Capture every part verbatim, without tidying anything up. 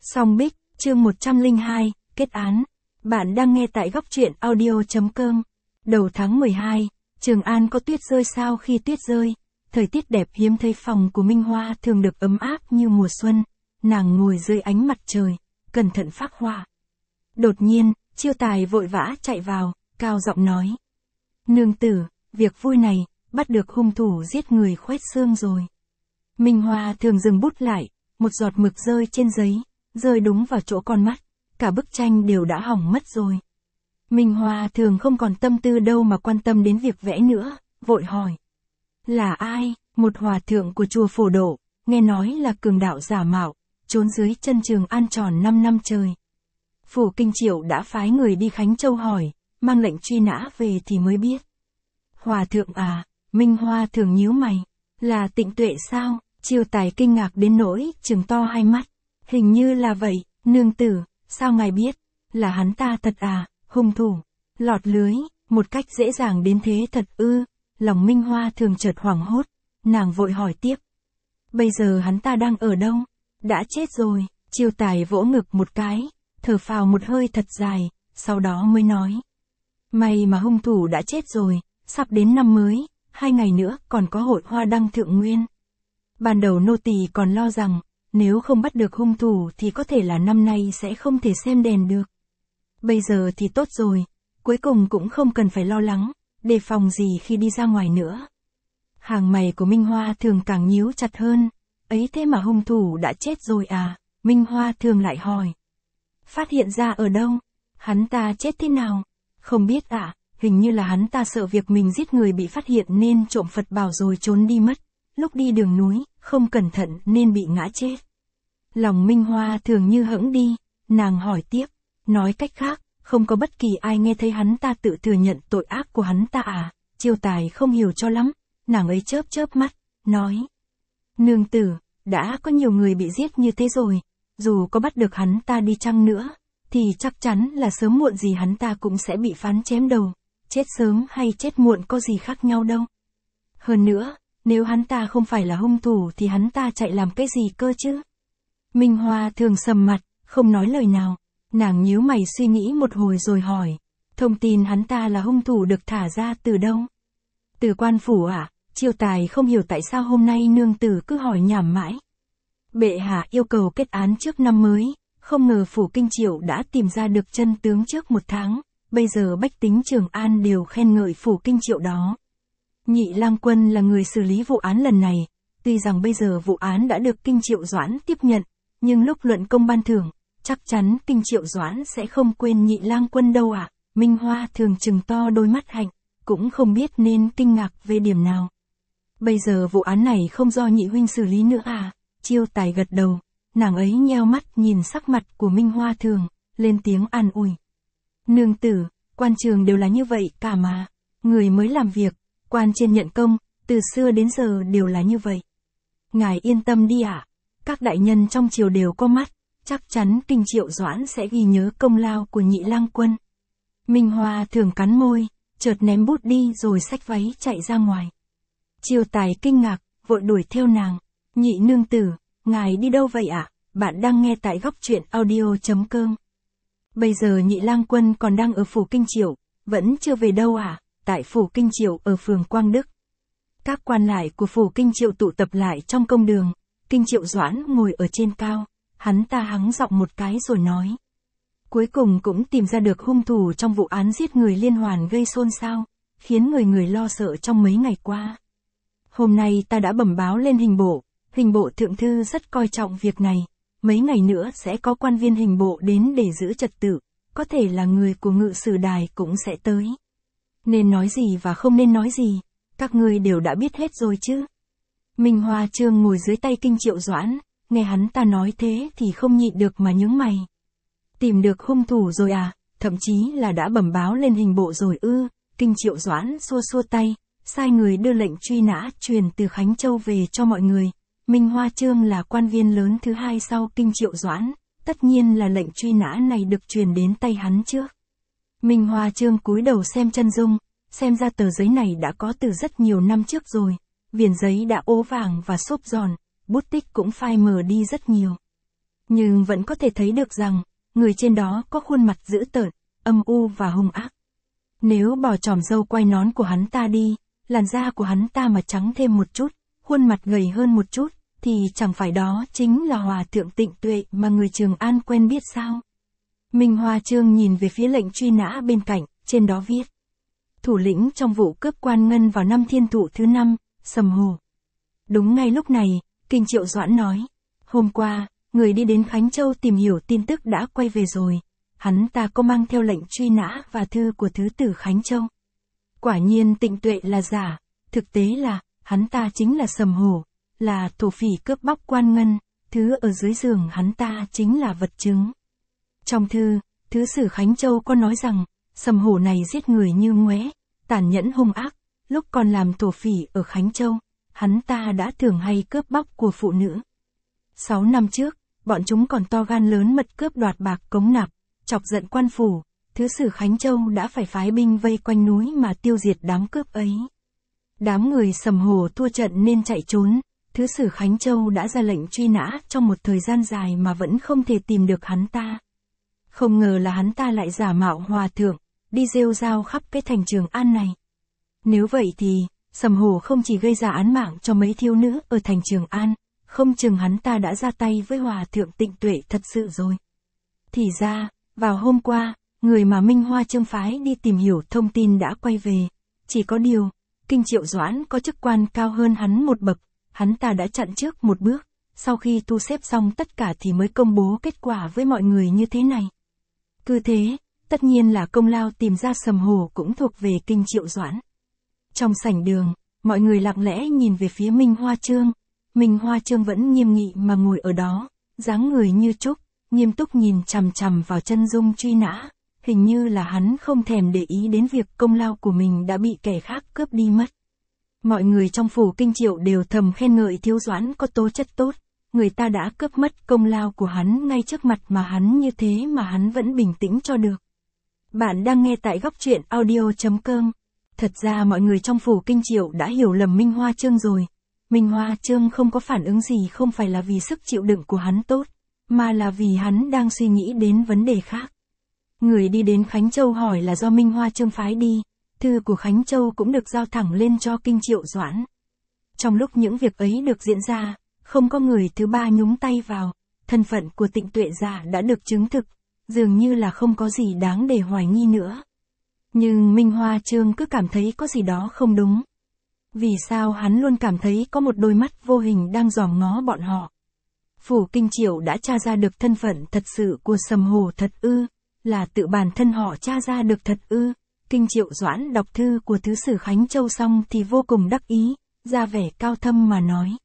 Song Bích, chương một trăm lẻ hai, kết án. Bạn đang nghe tại góc truyện audio chấm com. Đầu tháng mười hai, Trường An có tuyết rơi sao khi tuyết rơi. Thời tiết đẹp hiếm thấy, phòng của Minh Hoa thường được ấm áp như mùa xuân. Nàng ngồi dưới ánh mặt trời, cẩn thận phác họa. Đột nhiên, Chiêu Tài vội vã chạy vào, cao giọng nói. Nương tử, việc vui này, bắt được hung thủ giết người Khuét Xương rồi. Minh Hoa thường dừng bút lại, một giọt mực rơi trên giấy, rơi đúng vào chỗ con mắt, cả bức tranh đều đã hỏng mất rồi. Minh Hoa thường không còn tâm tư đâu mà quan tâm đến việc vẽ nữa, vội hỏi. Là ai? Một hòa thượng của chùa Phổ Độ, nghe nói là cường đạo giả mạo, trốn dưới chân Trường An tròn năm năm trời. Phủ Kinh Triệu đã phái người đi Khánh Châu hỏi, mang lệnh truy nã về thì mới biết. Hòa thượng à? Minh Hoa thường nhíu mày. Là Tịnh Tuệ sao? Chiêu Tài kinh ngạc đến nỗi trừng to hai mắt. Hình như là vậy, nương tử, sao ngài biết? Là hắn ta thật à? Hung thủ lọt lưới một cách dễ dàng đến thế thật ư? Lòng Minh Hoa thường chợt hoảng hốt, nàng vội hỏi tiếp. Bây giờ hắn ta đang ở đâu? Đã chết rồi. Chiêu Tài vỗ ngực một cái, thở phào một hơi thật dài, sau đó mới nói. May mà hung thủ đã chết rồi, sắp đến năm mới, hai ngày nữa còn có hội hoa đăng thượng nguyên. Ban đầu nô tỳ còn lo rằng, nếu không bắt được hung thủ thì có thể là năm nay sẽ không thể xem đèn được. Bây giờ thì tốt rồi, cuối cùng cũng không cần phải lo lắng, đề phòng gì khi đi ra ngoài nữa. Hàng mày của Minh Hoa thường càng nhíu chặt hơn, ấy thế mà hung thủ đã chết rồi à? Minh Hoa thường lại hỏi. Phát hiện ra ở đâu? Hắn ta chết thế nào? Không biết ạ, à, hình như là hắn ta sợ việc mình giết người bị phát hiện nên trộm Phật bảo rồi trốn đi mất. Lúc đi đường núi, không cẩn thận nên bị ngã chết. Lòng Minh Hoa thường như hững đi, nàng hỏi tiếp, nói cách khác, không có bất kỳ ai nghe thấy hắn ta tự thừa nhận tội ác của hắn ta à? Chiêu Tài không hiểu cho lắm, nàng ấy chớp chớp mắt, nói. Nương tử, đã có nhiều người bị giết như thế rồi, dù có bắt được hắn ta đi chăng nữa, thì chắc chắn là sớm muộn gì hắn ta cũng sẽ bị phán chém đầu, chết sớm hay chết muộn có gì khác nhau đâu. Hơn nữa, nếu hắn ta không phải là hung thủ thì hắn ta chạy làm cái gì cơ chứ? Minh Hoa thường sầm mặt, không nói lời nào. Nàng nhíu mày suy nghĩ một hồi rồi hỏi. Thông tin hắn ta là hung thủ được thả ra từ đâu? Từ quan phủ à? Chiêu Tài không hiểu tại sao hôm nay nương tử cứ hỏi nhảm mãi. Bệ hạ yêu cầu kết án trước năm mới, không ngờ phủ Kinh Triệu đã tìm ra được chân tướng trước một tháng. Bây giờ bách tính Trường An đều khen ngợi phủ Kinh Triệu đó. Nhị Lang Quân là người xử lý vụ án lần này, tuy rằng bây giờ vụ án đã được Kinh Triệu Doãn tiếp nhận, nhưng lúc luận công ban thưởng, chắc chắn Kinh Triệu Doãn sẽ không quên Nhị Lang Quân đâu ạ. À? Minh Hoa thường trừng to đôi mắt hạnh, cũng không biết nên kinh ngạc về điểm nào. Bây giờ vụ án này không do nhị huynh xử lý nữa à? Chiêu Tài gật đầu, nàng ấy nheo mắt nhìn sắc mặt của Minh Hoa thường, lên tiếng an ủi. Nương tử, quan trường đều là như vậy cả mà, người mới làm việc, quan trên nhận công, từ xưa đến giờ đều là như vậy. Ngài yên tâm đi ạ, à? Các đại nhân trong triều đều có mắt, chắc chắn Kinh Triệu Doãn sẽ ghi nhớ công lao của Nhị Lang Quân. Minh Hoa thường cắn môi, chợt ném bút đi rồi xách váy chạy ra ngoài. Chiêu Tài kinh ngạc, vội đuổi theo nàng. Nhị nương tử, ngài đi đâu vậy ạ? À? Bạn đang nghe tại góc truyện audio chấm com. Bây giờ Nhị Lang Quân còn đang ở phủ Kinh Triệu, vẫn chưa về đâu à? Tại phủ Kinh Triệu ở phường Quang Đức. Các quan lại của phủ Kinh Triệu tụ tập lại trong công đường. Kinh Triệu Doãn ngồi ở trên cao, hắn ta hắng giọng một cái rồi nói. Cuối cùng cũng tìm ra được hung thủ trong vụ án giết người liên hoàn gây xôn xao, khiến người người lo sợ trong mấy ngày qua. Hôm nay ta đã bẩm báo lên hình bộ, hình bộ thượng thư rất coi trọng việc này, mấy ngày nữa sẽ có quan viên hình bộ đến để giữ trật tự, có thể là người của ngự sử đài cũng sẽ tới. Nên nói gì và không nên nói gì, các ngươi đều đã biết hết rồi chứ. Minh Hoa Trương ngồi dưới tay Kinh Triệu Doãn, nghe hắn ta nói thế thì không nhịn được mà nhướng mày. Tìm được hung thủ rồi à, thậm chí là đã bẩm báo lên hình bộ rồi ư? Kinh Triệu Doãn xua xua tay, sai người đưa lệnh truy nã truyền từ Khánh Châu về cho mọi người. Minh Hoa Trương là quan viên lớn thứ hai sau Kinh Triệu Doãn, tất nhiên là lệnh truy nã này được truyền đến tay hắn trước. Minh Hoa Trương cúi đầu xem chân dung, xem ra tờ giấy này đã có từ rất nhiều năm trước rồi. Viền giấy đã ố vàng và xốp giòn, bút tích cũng phai mờ đi rất nhiều. Nhưng vẫn có thể thấy được rằng, người trên đó có khuôn mặt dữ tợn, âm u và hung ác. Nếu bỏ chòm râu quai nón của hắn ta đi, làn da của hắn ta mà trắng thêm một chút, khuôn mặt gầy hơn một chút, thì chẳng phải đó chính là Hòa thượng Tịnh Tuệ mà người Trường An quen biết sao? Minh Hoa Trương nhìn về phía lệnh truy nã bên cạnh, trên đó viết. Thủ lĩnh trong vụ cướp quan ngân vào năm Thiên Thụ thứ năm, Sầm Hồ. Đúng ngay lúc này, Kinh Triệu Doãn nói. Hôm qua, người đi đến Khánh Châu tìm hiểu tin tức đã quay về rồi. Hắn ta có mang theo lệnh truy nã và thư của Thứ tử Khánh Châu. Quả nhiên Tịnh Tuệ là giả, thực tế là, hắn ta chính là Sầm Hổ, là thổ phỉ cướp bóc quan ngân, thứ ở dưới giường hắn ta chính là vật chứng. Trong thư, Thứ sử Khánh Châu có nói rằng, Sầm Hổ này giết người như ngoé, tàn nhẫn hung ác, lúc còn làm thổ phỉ ở Khánh Châu, hắn ta đã thường hay cướp bóc của phụ nữ. Sáu năm trước, bọn chúng còn to gan lớn mật cướp đoạt bạc cống nạp, chọc giận quan phủ, Thứ sử Khánh Châu đã phải phái binh vây quanh núi mà tiêu diệt đám cướp ấy. Đám người Sầm Hổ thua trận nên chạy trốn, Thứ sử Khánh Châu đã ra lệnh truy nã trong một thời gian dài mà vẫn không thể tìm được hắn ta. Không ngờ là hắn ta lại giả mạo hòa thượng, đi rêu rao khắp cái thành Trường An này. Nếu vậy thì, Sầm Hổ không chỉ gây ra án mạng cho mấy thiếu nữ ở thành Trường An, không chừng hắn ta đã ra tay với Hòa thượng Tịnh Tuệ thật sự rồi. Thì ra, vào hôm qua, người mà Minh Hoa Trương phái đi tìm hiểu thông tin đã quay về. Chỉ có điều, Kinh Triệu Doãn có chức quan cao hơn hắn một bậc, hắn ta đã chặn trước một bước, sau khi thu xếp xong tất cả thì mới công bố kết quả với mọi người như thế này. Cứ thế, tất nhiên là công lao tìm ra Sầm Hổ cũng thuộc về Kinh Triệu Doãn. Trong sảnh đường, mọi người lặng lẽ nhìn về phía Minh Hoa Trương. Minh Hoa Trương vẫn nghiêm nghị mà ngồi ở đó, dáng người như trúc, nghiêm túc nhìn chằm chằm vào chân dung truy nã, hình như là hắn không thèm để ý đến việc công lao của mình đã bị kẻ khác cướp đi mất. Mọi người trong phủ Kinh Triệu đều thầm khen ngợi Thiếu Doãn có tố chất tốt, người ta đã cướp mất công lao của hắn ngay trước mặt mà hắn như thế mà hắn vẫn bình tĩnh cho được. Bạn đang nghe tại góc truyện audio chấm com. Thật ra mọi người trong phủ Kinh Triệu đã hiểu lầm Minh Hoa Trương rồi. Minh Hoa Trương không có phản ứng gì không phải là vì sức chịu đựng của hắn tốt, mà là vì hắn đang suy nghĩ đến vấn đề khác. Người đi đến Khánh Châu hỏi là do Minh Hoa Trương phái đi, thư của Khánh Châu cũng được giao thẳng lên cho Kinh Triệu Doãn. Trong lúc những việc ấy được diễn ra, không có người thứ ba nhúng tay vào, thân phận của Tịnh Tuệ giả đã được chứng thực, dường như là không có gì đáng để hoài nghi nữa. Nhưng Minh Hoa Trương cứ cảm thấy có gì đó không đúng. Vì sao hắn luôn cảm thấy có một đôi mắt vô hình đang dòm ngó bọn họ? Phủ Kinh Triệu đã tra ra được thân phận thật sự của Sầm Hổ thật ư? Là tự bản thân họ tra ra được thật ư? Kinh Triệu Doãn đọc thư của Thứ sử Khánh Châu xong thì vô cùng đắc ý, ra vẻ cao thâm mà nói.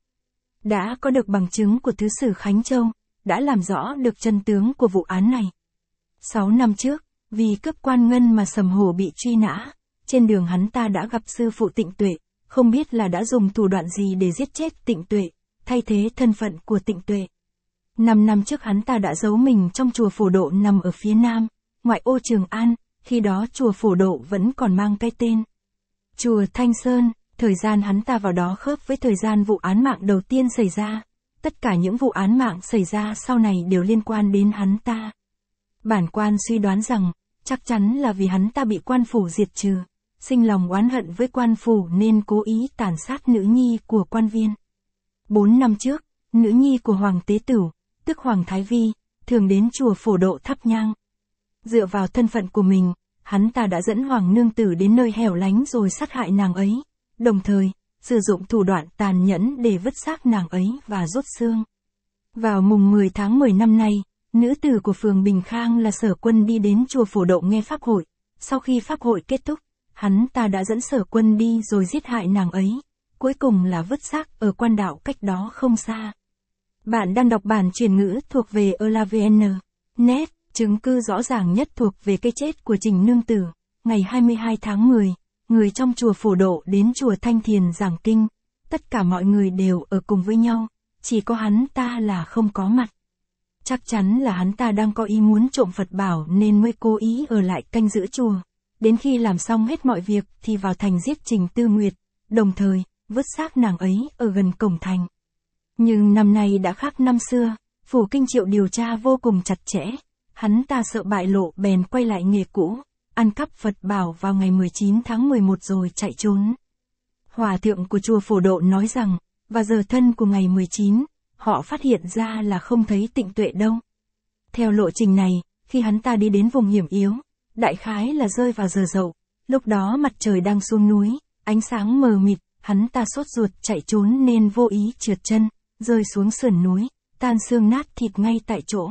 Đã có được bằng chứng của Thứ sử Khánh Châu, đã làm rõ được chân tướng của vụ án này. Sáu năm trước, vì cướp quan ngân mà Sầm Hổ bị truy nã, trên đường hắn ta đã gặp sư phụ Tịnh Tuệ, không biết là đã dùng thủ đoạn gì để giết chết Tịnh Tuệ, thay thế thân phận của Tịnh Tuệ. Năm năm trước hắn ta đã giấu mình trong chùa Phổ Độ nằm ở phía nam, ngoại ô Trường An, khi đó chùa Phổ Độ vẫn còn mang cái tên chùa Thanh Sơn. Thời gian hắn ta vào đó khớp với thời gian vụ án mạng đầu tiên xảy ra. Tất cả những vụ án mạng xảy ra sau này đều liên quan đến hắn ta. Bản quan suy đoán rằng, chắc chắn là vì hắn ta bị quan phủ diệt trừ, sinh lòng oán hận với quan phủ nên cố ý tàn sát nữ nhi của quan viên. Bốn năm trước, nữ nhi của Hoàng Tế Tửu, tức Hoàng Thái Vi, thường đến chùa Phổ Độ thắp nhang. Dựa vào thân phận của mình, hắn ta đã dẫn Hoàng Nương Tử đến nơi hẻo lánh rồi sát hại nàng ấy, đồng thời, sử dụng thủ đoạn tàn nhẫn để vứt xác nàng ấy và rút xương. Vào mùng mười tháng mười năm nay, nữ tử của phường Bình Khang là Sở Quân đi đến chùa Phổ Độ nghe pháp hội. Sau khi pháp hội kết thúc, hắn ta đã dẫn Sở Quân đi rồi giết hại nàng ấy, cuối cùng là vứt xác ở quan đạo cách đó không xa. Bạn đang đọc bản chuyển ngữ thuộc về elavn chấm net, chứng cứ rõ ràng nhất thuộc về cái chết của Trình Nương Tử. Ngày hai mươi hai tháng mười, người trong chùa Phổ Độ đến chùa Thanh Thiền giảng kinh, tất cả mọi người đều ở cùng với nhau, chỉ có hắn ta là không có mặt. Chắc chắn là hắn ta đang có ý muốn trộm Phật bảo nên mới cố ý ở lại canh giữ chùa. Đến khi làm xong hết mọi việc thì vào thành giết Trình Tư Nguyệt, đồng thời, vứt xác nàng ấy ở gần cổng thành. Nhưng năm nay đã khác năm xưa, Phủ Kinh Triệu điều tra vô cùng chặt chẽ, hắn ta sợ bại lộ bèn quay lại nghề cũ, ăn cắp Phật bảo vào ngày mười chín tháng mười một rồi chạy trốn. Hòa thượng của chùa Phổ Độ nói rằng, và giờ thân của ngày mười chín, họ phát hiện ra là không thấy Tịnh Tuệ đâu. Theo lộ trình này, khi hắn ta đi đến vùng hiểm yếu, đại khái là rơi vào giờ dậu, lúc đó mặt trời đang xuống núi, ánh sáng mờ mịt, hắn ta sốt ruột chạy trốn nên vô ý trượt chân, rơi xuống sườn núi, tan xương nát thịt ngay tại chỗ.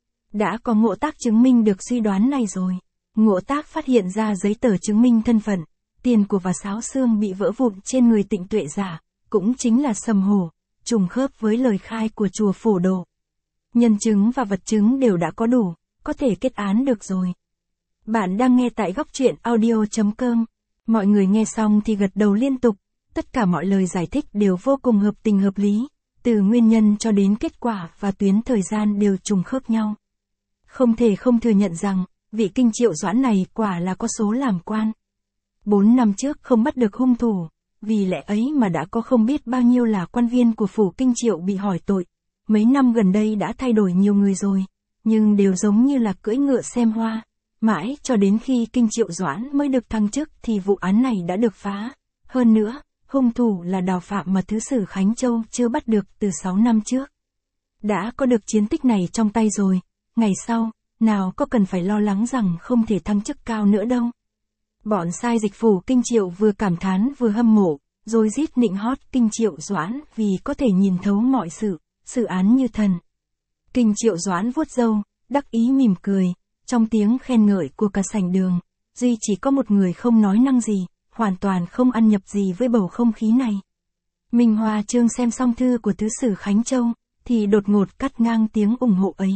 Đã có Ngộ Tác chứng minh được suy đoán này rồi. Ngộ Tác phát hiện ra giấy tờ chứng minh thân phận, tiền của và sáo xương bị vỡ vụn trên người Tịnh Tuệ giả, cũng chính là Sầm Hổ, trùng khớp với lời khai của chùa Phổ Độ. Nhân chứng và vật chứng đều đã có đủ, có thể kết án được rồi. Bạn đang nghe tại góc truyện audio chấm com. Mọi người nghe xong thì gật đầu liên tục, tất cả mọi lời giải thích đều vô cùng hợp tình hợp lý, từ nguyên nhân cho đến kết quả và tuyến thời gian đều trùng khớp nhau. Không thể không thừa nhận rằng, vị Kinh Triệu Doãn này quả là có số làm quan. Bốn năm trước không bắt được hung thủ, vì lẽ ấy mà đã có không biết bao nhiêu là quan viên của Phủ Kinh Triệu bị hỏi tội. Mấy năm gần đây đã thay đổi nhiều người rồi, nhưng đều giống như là cưỡi ngựa xem hoa. Mãi cho đến khi Kinh Triệu Doãn mới được thăng chức thì vụ án này đã được phá. Hơn nữa, hung thủ là Đào Phạm mà Thứ sử Khánh Châu chưa bắt được từ sáu năm trước. Đã có được chiến tích này trong tay rồi, ngày sau, nào có cần phải lo lắng rằng không thể thăng chức cao nữa đâu. Bọn sai dịch Phủ Kinh Triệu vừa cảm thán vừa hâm mộ, rồi rít nịnh hót Kinh Triệu Doãn vì có thể nhìn thấu mọi sự, xử án như thần. Kinh Triệu Doãn vuốt râu, đắc ý mỉm cười, trong tiếng khen ngợi của cả sảnh đường, duy chỉ có một người không nói năng gì, hoàn toàn không ăn nhập gì với bầu không khí này. Minh Hoa Trương xem xong thư của Thứ sử Khánh Châu, thì đột ngột cắt ngang tiếng ủng hộ ấy.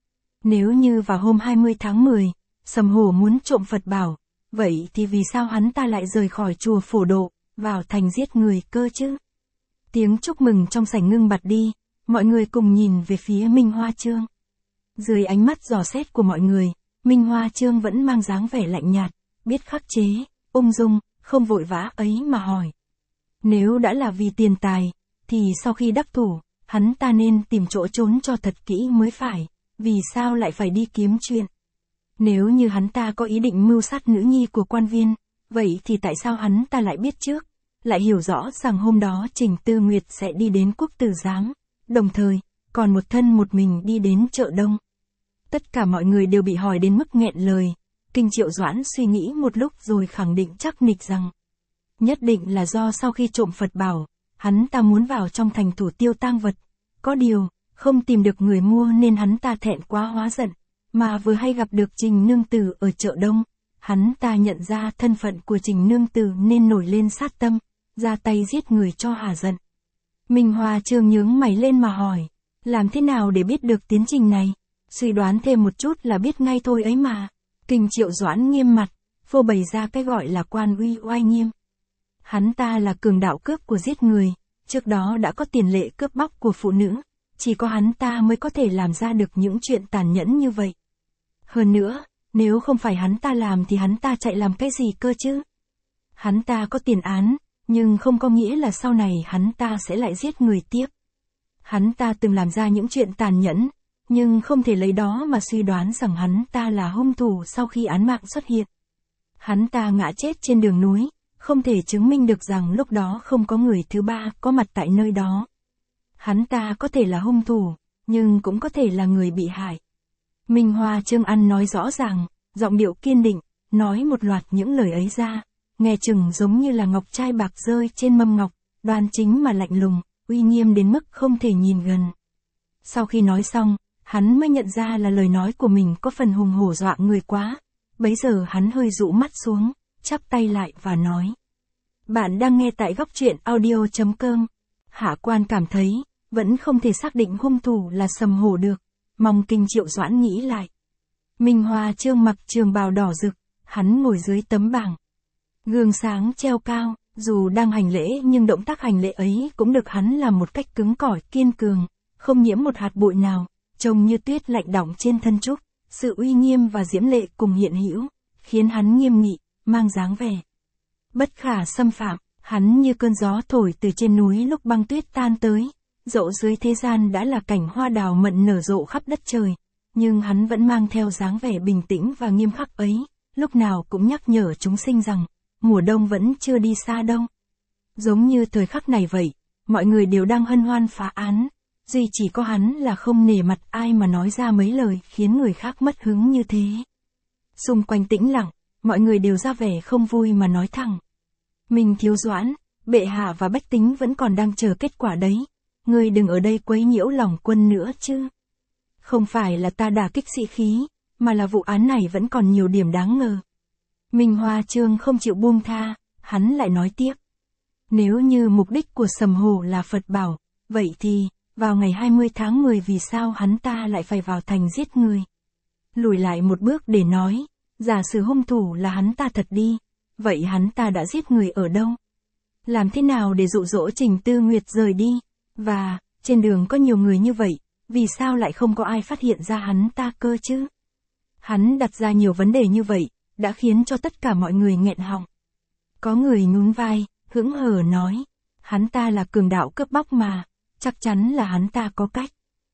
Nếu như vào hôm hai mươi tháng mười, Sầm Hổ muốn trộm Phật bảo, vậy thì vì sao hắn ta lại rời khỏi chùa Phổ Độ, vào thành giết người cơ chứ? Tiếng chúc mừng trong sảnh ngưng bặt đi, mọi người cùng nhìn về phía Minh Hoa Trương. Dưới ánh mắt dò xét của mọi người, Minh Hoa Trương vẫn mang dáng vẻ lạnh nhạt, biết khắc chế, ung dung, không vội vã ấy mà hỏi. Nếu đã là vì tiền tài, thì sau khi đắc thủ, hắn ta nên tìm chỗ trốn cho thật kỹ mới phải, vì sao lại phải đi kiếm chuyện? Nếu như hắn ta có ý định mưu sát nữ nhi của quan viên, vậy thì tại sao hắn ta lại biết trước, lại hiểu rõ rằng hôm đó Trình Tư Nguyệt sẽ đi đến Quốc Tử Giám, đồng thời, còn một thân một mình đi đến chợ Đông. Tất cả mọi người đều bị hỏi đến mức nghẹn lời. Kinh Triệu Doãn suy nghĩ một lúc rồi khẳng định chắc nịch rằng, nhất định là do sau khi trộm Phật bảo, hắn ta muốn vào trong thành thủ tiêu tang vật. Có điều, không tìm được người mua nên hắn ta thẹn quá hóa giận, mà vừa hay gặp được Trình Nương Tử ở chợ Đông. Hắn ta nhận ra thân phận của Trình Nương Tử nên nổi lên sát tâm, ra tay giết người cho hả giận. Minh Hoa Trương nhướng mày lên mà hỏi, làm thế nào để biết được tiến trình này? Suy đoán thêm một chút là biết ngay thôi ấy mà. Kinh Triệu Doãn nghiêm mặt, phô bày ra cái gọi là quan uy oai nghiêm. Hắn ta là cường đạo cướp của giết người, trước đó đã có tiền lệ cướp bóc của phụ nữ, chỉ có hắn ta mới có thể làm ra được những chuyện tàn nhẫn như vậy. Hơn nữa, nếu không phải hắn ta làm thì hắn ta chạy làm cái gì cơ chứ? Hắn ta có tiền án, nhưng không có nghĩa là sau này hắn ta sẽ lại giết người tiếp. Hắn ta từng làm ra những chuyện tàn nhẫn, nhưng không thể lấy đó mà suy đoán rằng hắn ta là hung thủ sau khi án mạng xuất hiện. Hắn ta ngã chết trên đường núi, không thể chứng minh được rằng lúc đó không có người thứ ba có mặt tại nơi đó. Hắn ta có thể là hung thủ, nhưng cũng có thể là người bị hại. Minh Hoa Trương ăn nói rõ ràng, giọng điệu kiên định, nói một loạt những lời ấy ra, nghe chừng giống như là ngọc trai bạc rơi trên mâm ngọc, đoan chính mà lạnh lùng, uy nghiêm đến mức không thể nhìn gần. Sau khi nói xong, hắn mới nhận ra là lời nói của mình có phần hùng hổ dọa người quá. Bấy giờ hắn hơi dụ mắt xuống, chắp tay lại và nói. Bạn đang nghe tại góc truyện audio chấm com. Hạ quan cảm thấy, vẫn không thể xác định hung thủ là Sầm Hổ được. Mong Kinh Triệu Doãn nghĩ lại. Minh Hoa Trương mặc trường bào đỏ rực, hắn ngồi dưới tấm bảng. Gương sáng treo cao, dù đang hành lễ nhưng động tác hành lễ ấy cũng được hắn làm một cách cứng cỏi kiên cường, không nhiễm một hạt bụi nào, trông như tuyết lạnh đọng trên thân trúc, sự uy nghiêm và diễm lệ cùng hiện hữu, khiến hắn nghiêm nghị, mang dáng vẻ bất khả xâm phạm. Hắn như cơn gió thổi từ trên núi lúc băng tuyết tan tới, dẫu dưới thế gian đã là cảnh hoa đào mận nở rộ khắp đất trời, nhưng hắn vẫn mang theo dáng vẻ bình tĩnh và nghiêm khắc ấy, lúc nào cũng nhắc nhở chúng sinh rằng, mùa đông vẫn chưa đi xa đâu. Giống như thời khắc này vậy, mọi người đều đang hân hoan phá án, duy chỉ có hắn là không nể mặt ai mà nói ra mấy lời khiến người khác mất hứng như thế. Xung quanh tĩnh lặng, mọi người đều ra vẻ không vui mà nói thẳng. Minh Thiếu Doãn, bệ hạ và bách tính vẫn còn đang chờ kết quả đấy, ngươi đừng ở đây quấy nhiễu lòng quân nữa chứ. Không phải là ta đả kích sĩ khí, mà là vụ án này vẫn còn nhiều điểm đáng ngờ. Minh Hoa Chương không chịu buông tha, hắn lại nói tiếp. Nếu như mục đích của Sầm Hổ là Phật bảo, vậy thì, vào ngày hai mươi tháng mười vì sao hắn ta lại phải vào thành giết người? Lùi lại một bước để nói, giả sử hung thủ là hắn ta thật đi, vậy hắn ta đã giết người ở đâu? Làm thế nào để dụ dỗ Trình Tư Nguyệt rời đi? Và, trên đường có nhiều người như vậy, vì sao lại không có ai phát hiện ra hắn ta cơ chứ? Hắn đặt ra nhiều vấn đề như vậy, đã khiến cho tất cả mọi người nghẹn họng. Có người nhún vai, hững hờ nói, hắn ta là cường đạo cướp bóc mà, chắc chắn là hắn ta có cách.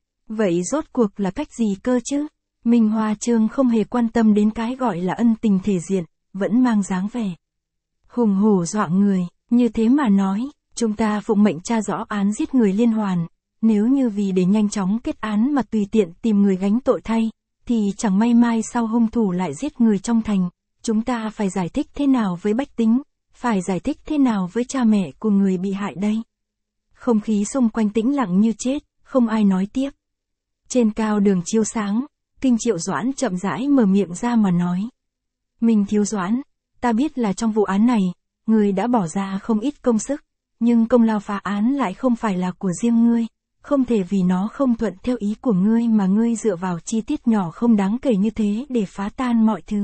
Vậy rốt cuộc là cách gì cơ chứ? Minh Hoa Chương không hề quan tâm đến cái gọi là ân tình thể diện, vẫn mang dáng vẻ hùng hổ dọa người, như thế mà nói, chúng ta phụng mệnh tra rõ án giết người liên hoàn, nếu như vì để nhanh chóng kết án mà tùy tiện tìm người gánh tội thay, thì chẳng may mai sau hung thủ lại giết người trong thành, chúng ta phải giải thích thế nào với bách tính, phải giải thích thế nào với cha mẹ của người bị hại đây? Không khí xung quanh tĩnh lặng như chết, không ai nói tiếp. Trên cao đường chiếu sáng, Kinh Triệu Doãn chậm rãi mở miệng ra mà nói. Minh Thiếu Doãn, ta biết là trong vụ án này, người đã bỏ ra không ít công sức, nhưng công lao phá án lại không phải là của riêng ngươi, không thể vì nó không thuận theo ý của ngươi mà ngươi dựa vào chi tiết nhỏ không đáng kể như thế để phá tan mọi thứ.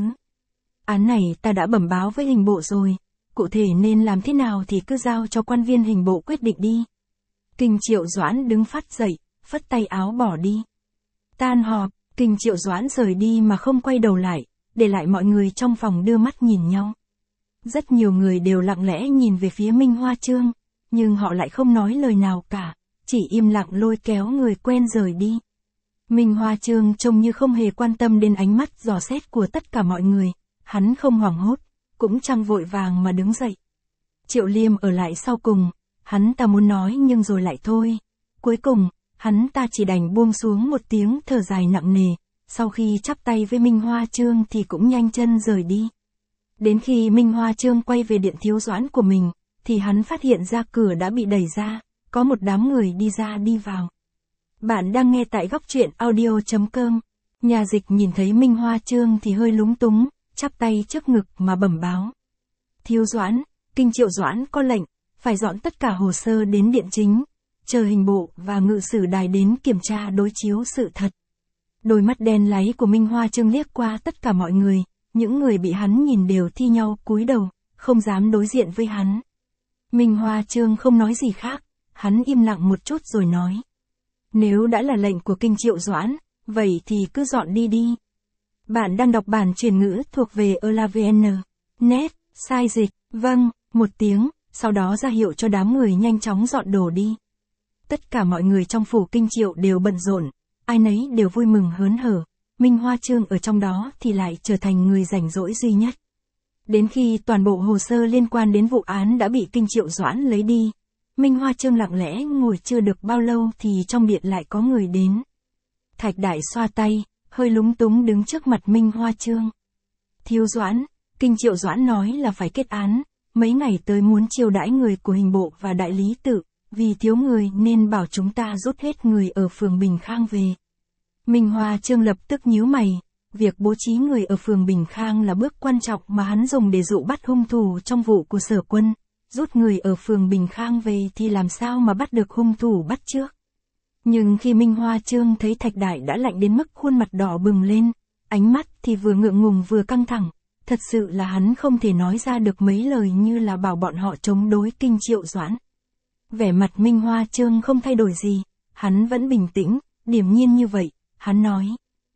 Án này ta đã bẩm báo với hình bộ rồi, cụ thể nên làm thế nào thì cứ giao cho quan viên hình bộ quyết định đi. Kinh Triệu Doãn đứng phát dậy, phất tay áo bỏ đi. Tan họp, Kinh Triệu Doãn rời đi mà không quay đầu lại, để lại mọi người trong phòng đưa mắt nhìn nhau. Rất nhiều người đều lặng lẽ nhìn về phía Minh Hoa Chương, nhưng họ lại không nói lời nào cả, chỉ im lặng lôi kéo người quen rời đi. Minh Hoa Chương trông như không hề quan tâm đến ánh mắt dò xét của tất cả mọi người, hắn không hoảng hốt, cũng chẳng vội vàng mà đứng dậy. Triệu Liêm ở lại sau cùng, hắn ta muốn nói nhưng rồi lại thôi. Cuối cùng, hắn ta chỉ đành buông xuống một tiếng thở dài nặng nề, sau khi chắp tay với Minh Hoa Chương thì cũng nhanh chân rời đi. Đến khi Minh Hoa Chương quay về điện Thiếu Doãn của mình, thì hắn phát hiện ra cửa đã bị đẩy ra, có một đám người đi ra đi vào. Bạn đang nghe tại góc truyện audio chấm com. Nhà dịch nhìn thấy Minh Hoa Chương thì hơi lúng túng, chắp tay trước ngực mà bẩm báo. Thiếu Doãn, Kinh Triệu Doãn có lệnh, phải dọn tất cả hồ sơ đến điện chính, chờ hình bộ và ngự sử đài đến kiểm tra đối chiếu sự thật. Đôi mắt đen láy của Minh Hoa Chương liếc qua tất cả mọi người, những người bị hắn nhìn đều thi nhau cúi đầu, không dám đối diện với hắn. Minh Hoa Chương không nói gì khác, hắn im lặng một chút rồi nói. Nếu đã là lệnh của Kinh Triệu Doãn, vậy thì cứ dọn đi đi. Bạn đang đọc bản truyền ngữ thuộc về elavn chấm net, sai dịch, vâng, một tiếng, sau đó ra hiệu cho đám người nhanh chóng dọn đồ đi. Tất cả mọi người trong phủ Kinh Triệu đều bận rộn, ai nấy đều vui mừng hớn hở, Minh Hoa Chương ở trong đó thì lại trở thành người rảnh rỗi duy nhất. Đến khi toàn bộ hồ sơ liên quan đến vụ án đã bị Kinh Triệu Doãn lấy đi, Minh Hoa Chương lặng lẽ ngồi chưa được bao lâu thì trong điện lại có người đến. Thạch Đại xoa tay, hơi lúng túng đứng trước mặt Minh Hoa Chương. Thiếu Doãn, Kinh Triệu Doãn nói là phải kết án, mấy ngày tới muốn chiêu đãi người của hình bộ và đại lý tự, vì thiếu người nên bảo chúng ta rút hết người ở phường Bình Khang về. Minh Hoa Chương lập tức nhíu mày, việc bố trí người ở phường Bình Khang là bước quan trọng mà hắn dùng để dụ bắt hung thủ trong vụ của Sở Quân, rút người ở phường Bình Khang về thì làm sao mà bắt được hung thủ bắt trước. Nhưng khi Minh Hoa Chương thấy Thạch Đại đã lạnh đến mức khuôn mặt đỏ bừng lên, ánh mắt thì vừa ngượng ngùng vừa căng thẳng, thật sự là hắn không thể nói ra được mấy lời như là bảo bọn họ chống đối Kinh Triệu Doãn. Vẻ mặt Minh Hoa Chương không thay đổi gì, hắn vẫn bình tĩnh, điềm nhiên như vậy, hắn nói.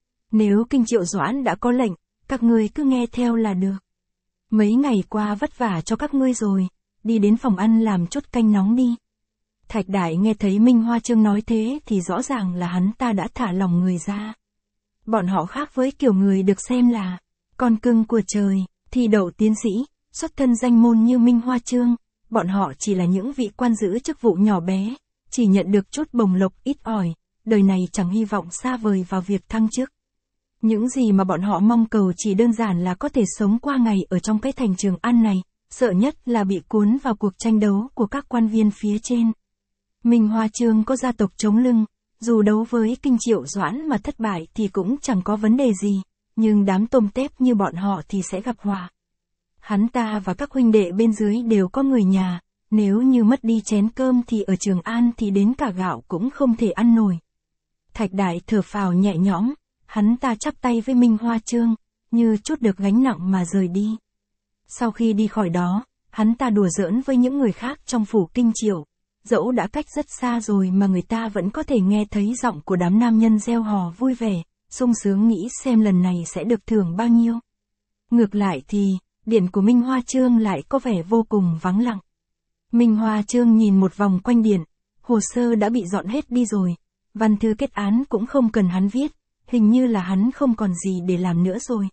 Nếu Kinh Triệu Doãn đã có lệnh, các ngươi cứ nghe theo là được. Mấy ngày qua vất vả cho các ngươi rồi, đi đến phòng ăn làm chút canh nóng đi. Thạch Đại nghe thấy Minh Hoa Trương nói thế thì rõ ràng là hắn ta đã thả lòng người ra. Bọn họ khác với kiểu người được xem là con cưng của trời, thi đậu tiến sĩ, xuất thân danh môn như Minh Hoa Trương, bọn họ chỉ là những vị quan giữ chức vụ nhỏ bé, chỉ nhận được chút bổng lộc ít ỏi, đời này chẳng hy vọng xa vời vào việc thăng chức. Những gì mà bọn họ mong cầu chỉ đơn giản là có thể sống qua ngày ở trong cái thành Trường An này, sợ nhất là bị cuốn vào cuộc tranh đấu của các quan viên phía trên. Minh Hoa Trương có gia tộc chống lưng, dù đấu với Kinh Triệu Doãn mà thất bại thì cũng chẳng có vấn đề gì, nhưng đám tôm tép như bọn họ thì sẽ gặp họa. Hắn ta và các huynh đệ bên dưới đều có người nhà, nếu như mất đi chén cơm thì ở Trường An thì đến cả gạo cũng không thể ăn nổi. Thạch Đại thở phào nhẹ nhõm, hắn ta chắp tay với Minh Hoa Trương, như chút được gánh nặng mà rời đi. Sau khi đi khỏi đó, hắn ta đùa giỡn với những người khác trong phủ Kinh Triệu, dẫu đã cách rất xa rồi mà người ta vẫn có thể nghe thấy giọng của đám nam nhân reo hò vui vẻ, sung sướng nghĩ xem lần này sẽ được thưởng bao nhiêu. Ngược lại thì, điện của Minh Hoa Trương lại có vẻ vô cùng vắng lặng. Minh Hoa Trương nhìn một vòng quanh điện, hồ sơ đã bị dọn hết đi rồi, văn thư kết án cũng không cần hắn viết, hình như là hắn không còn gì để làm nữa rồi.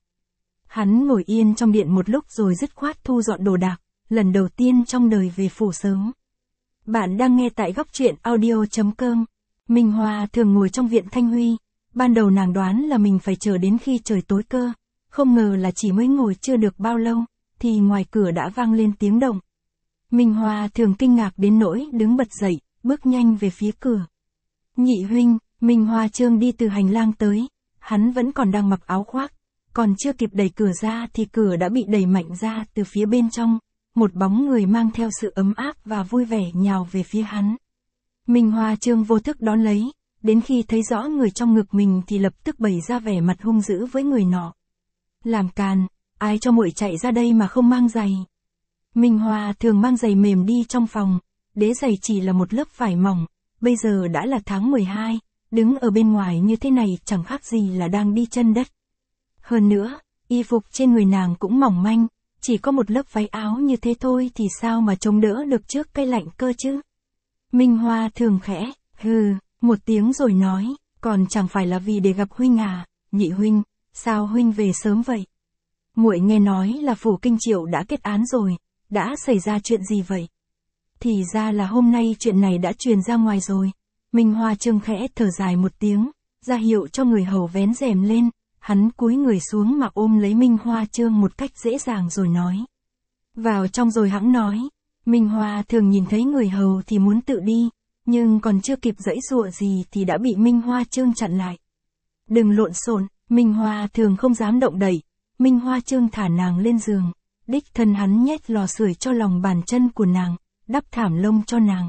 Hắn ngồi yên trong điện một lúc rồi dứt khoát thu dọn đồ đạc, lần đầu tiên trong đời về phủ sớm. Bạn đang nghe tại góc truyện audio chấm com. Minh Hoa thường ngồi trong viện Thanh Huy, ban đầu nàng đoán là mình phải chờ đến khi trời tối cơ, không ngờ là chỉ mới ngồi chưa được bao lâu, thì ngoài cửa đã vang lên tiếng động. Minh Hoa thường kinh ngạc đến nỗi đứng bật dậy, bước nhanh về phía cửa. Nhị huynh, Minh Hoa Trương đi từ hành lang tới, hắn vẫn còn đang mặc áo khoác, còn chưa kịp đẩy cửa ra thì cửa đã bị đẩy mạnh ra từ phía bên trong, một bóng người mang theo sự ấm áp và vui vẻ nhào về phía hắn. Minh Hoa Trương vô thức đón lấy, đến khi thấy rõ người trong ngực mình thì lập tức bày ra vẻ mặt hung dữ với người nọ. Làm càn, ai cho muội chạy ra đây mà không mang giày. Minh Hoa thường mang giày mềm đi trong phòng, đế giày chỉ là một lớp vải mỏng, bây giờ đã là tháng mười hai, đứng ở bên ngoài như thế này chẳng khác gì là đang đi chân đất. Hơn nữa, y phục trên người nàng cũng mỏng manh, chỉ có một lớp váy áo như thế thôi thì sao mà chống đỡ được trước cái lạnh cơ chứ. Minh Hoa thường khẽ, hừ, một tiếng rồi nói, còn chẳng phải là vì để gặp huynh à, nhị huynh, sao huynh về sớm vậy? Muội nghe nói là phủ Kinh Triệu đã kết án rồi, đã xảy ra chuyện gì vậy? Thì ra là hôm nay chuyện này đã truyền ra ngoài rồi. Minh Hoa Trương khẽ thở dài một tiếng, ra hiệu cho người hầu vén rèm lên, hắn cúi người xuống mà ôm lấy Minh Hoa Trương một cách dễ dàng rồi nói. Vào trong rồi hẵng nói. Minh Hoa thường nhìn thấy người hầu thì muốn tự đi, nhưng còn chưa kịp giãy giụa gì thì đã bị Minh Hoa Trương chặn lại. Đừng lộn xộn, Minh Hoa thường không dám động đậy. Minh Hoa Trương thả nàng lên giường, đích thân hắn nhét lò sưởi cho lòng bàn chân của nàng, đắp thảm lông cho nàng.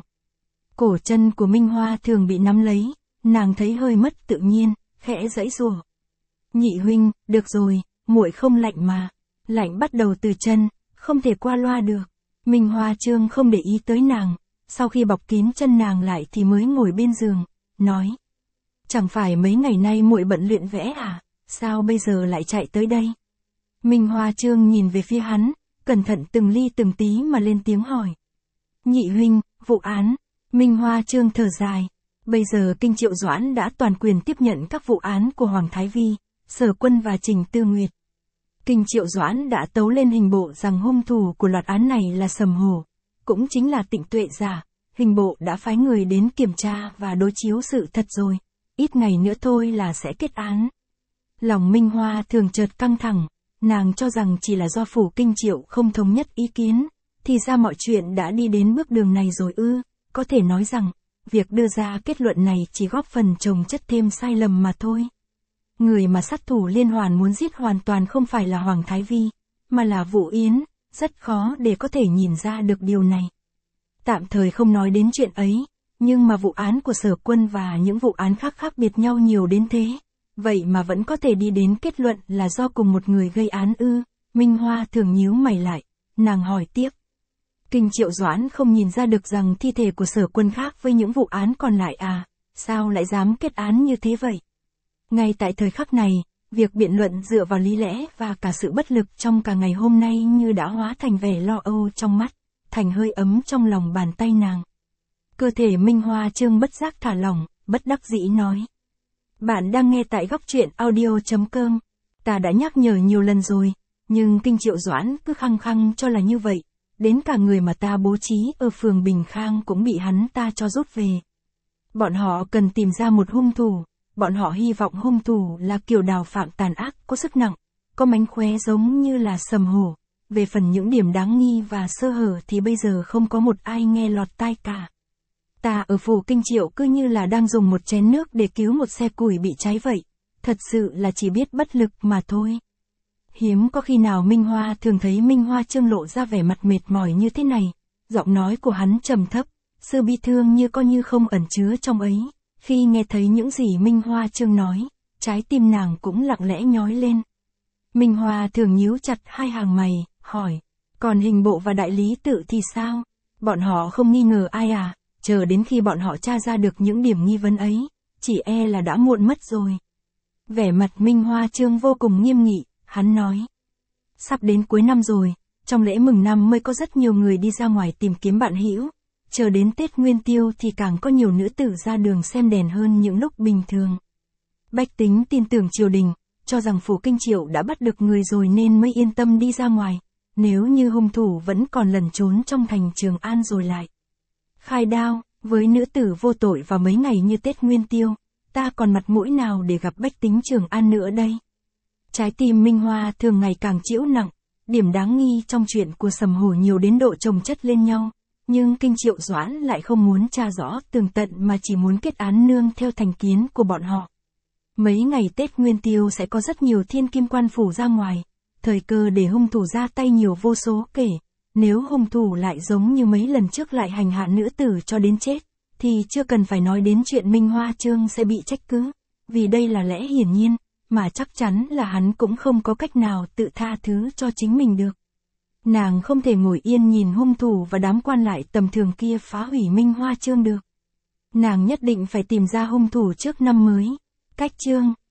Cổ chân của Minh Hoa thường bị nắm lấy, nàng thấy hơi mất tự nhiên, khẽ giãy giụa. Nhị huynh, được rồi, muội không lạnh mà. Lạnh bắt đầu từ chân, không thể qua loa được. Minh Hoa Trương không để ý tới nàng, sau khi bọc kín chân nàng lại thì mới ngồi bên giường, nói. Chẳng phải mấy ngày nay muội bận luyện vẽ à, sao bây giờ lại chạy tới đây? Minh Hoa Trương nhìn về phía hắn, cẩn thận từng ly từng tí mà lên tiếng hỏi. Nhị huynh, vụ án. Minh Hoa Trương thở dài. Bây giờ Kinh Triệu Doãn đã toàn quyền tiếp nhận các vụ án của Hoàng Thái Vi, Sở Quân và Trình Tư Nguyệt. Kinh Triệu Doãn đã tấu lên hình bộ rằng hung thủ của loạt án này là Sầm Hổ, cũng chính là Tịnh Tuệ Giả. Hình bộ đã phái người đến kiểm tra và đối chiếu sự thật rồi, ít ngày nữa thôi là sẽ kết án. Lòng Minh Hoa thường chợt căng thẳng, nàng cho rằng chỉ là do phủ Kinh Triệu không thống nhất ý kiến, thì ra mọi chuyện đã đi đến bước đường này rồi ư, có thể nói rằng, việc đưa ra kết luận này chỉ góp phần chồng chất thêm sai lầm mà thôi. Người mà sát thủ liên hoàn muốn giết hoàn toàn không phải là Hoàng Thái Vi, mà là Vũ Yến, rất khó để có thể nhìn ra được điều này. Tạm thời không nói đến chuyện ấy, nhưng mà vụ án của Sở Quân và những vụ án khác khác biệt nhau nhiều đến thế, vậy mà vẫn có thể đi đến kết luận là do cùng một người gây án ư. Minh Hoa thường nhíu mày lại, nàng hỏi tiếp. Kinh Triệu Doãn không nhìn ra được rằng thi thể của Sở Quân khác với những vụ án còn lại à, sao lại dám kết án như thế vậy? Ngay tại thời khắc này, việc biện luận dựa vào lý lẽ và cả sự bất lực trong cả ngày hôm nay như đã hóa thành vẻ lo âu trong mắt, thành hơi ấm trong lòng bàn tay nàng. Cơ thể Minh Hoa Trương bất giác thả lỏng, bất đắc dĩ nói. Bạn đang nghe tại góc truyện audio.com. Ta đã nhắc nhở nhiều lần rồi, nhưng Kinh Triệu Doãn cứ khăng khăng cho là như vậy. Đến cả người mà ta bố trí ở phường Bình Khang cũng bị hắn ta cho rút về. Bọn họ cần tìm ra một hung thủ, bọn họ hy vọng hung thủ là kiểu đào phạm tàn ác, có sức nặng, có mánh khóe giống như là Sầm Hổ. Về phần những điểm đáng nghi và sơ hở thì bây giờ không có một ai nghe lọt tai cả. Ta ở phủ Kinh Triệu cứ như là đang dùng một chén nước để cứu một xe củi bị cháy vậy, thật sự là chỉ biết bất lực mà thôi. Hiếm có khi nào Minh Hoa thường thấy Minh Hoa Trương lộ ra vẻ mặt mệt mỏi như thế này, giọng nói của hắn trầm thấp, sự bi thương như có như không ẩn chứa trong ấy. Khi nghe thấy những gì Minh Hoa Trương nói, trái tim nàng cũng lặng lẽ nhói lên. Minh Hoa thường nhíu chặt hai hàng mày, hỏi, còn hình bộ và đại lý tự thì sao? Bọn họ không nghi ngờ ai à? Chờ đến khi bọn họ tra ra được những điểm nghi vấn ấy, chỉ e là đã muộn mất rồi. Vẻ mặt Minh Hoa Trương vô cùng nghiêm nghị, hắn nói. Sắp đến cuối năm rồi, trong lễ mừng năm mới có rất nhiều người đi ra ngoài tìm kiếm bạn hữu. Chờ đến Tết Nguyên Tiêu thì càng có nhiều nữ tử ra đường xem đèn hơn những lúc bình thường. Bách tính tin tưởng triều đình, cho rằng phủ Kinh Triệu đã bắt được người rồi nên mới yên tâm đi ra ngoài. Nếu như hung thủ vẫn còn lẩn trốn trong thành Trường An rồi lại khai đao, với nữ tử vô tội vào mấy ngày như Tết Nguyên Tiêu, ta còn mặt mũi nào để gặp bách tính Trường An nữa đây? Trái tim Minh Hoa thường ngày càng trĩu nặng, điểm đáng nghi trong chuyện của Sầm Hổ nhiều đến độ chồng chất lên nhau, nhưng Kinh Triệu Doãn lại không muốn tra rõ tường tận mà chỉ muốn kết án nương theo thành kiến của bọn họ. Mấy ngày Tết Nguyên Tiêu sẽ có rất nhiều thiên kim quan phủ ra ngoài, thời cơ để hung thủ ra tay nhiều vô số kể. Nếu hung thủ lại giống như mấy lần trước lại hành hạ nữ tử cho đến chết, thì chưa cần phải nói đến chuyện Minh Hoa Trương sẽ bị trách cứ, vì đây là lẽ hiển nhiên, mà chắc chắn là hắn cũng không có cách nào tự tha thứ cho chính mình được. Nàng không thể ngồi yên nhìn hung thủ và đám quan lại tầm thường kia phá hủy Minh Hoa Trương được. Nàng nhất định phải tìm ra hung thủ trước năm mới. Cách chương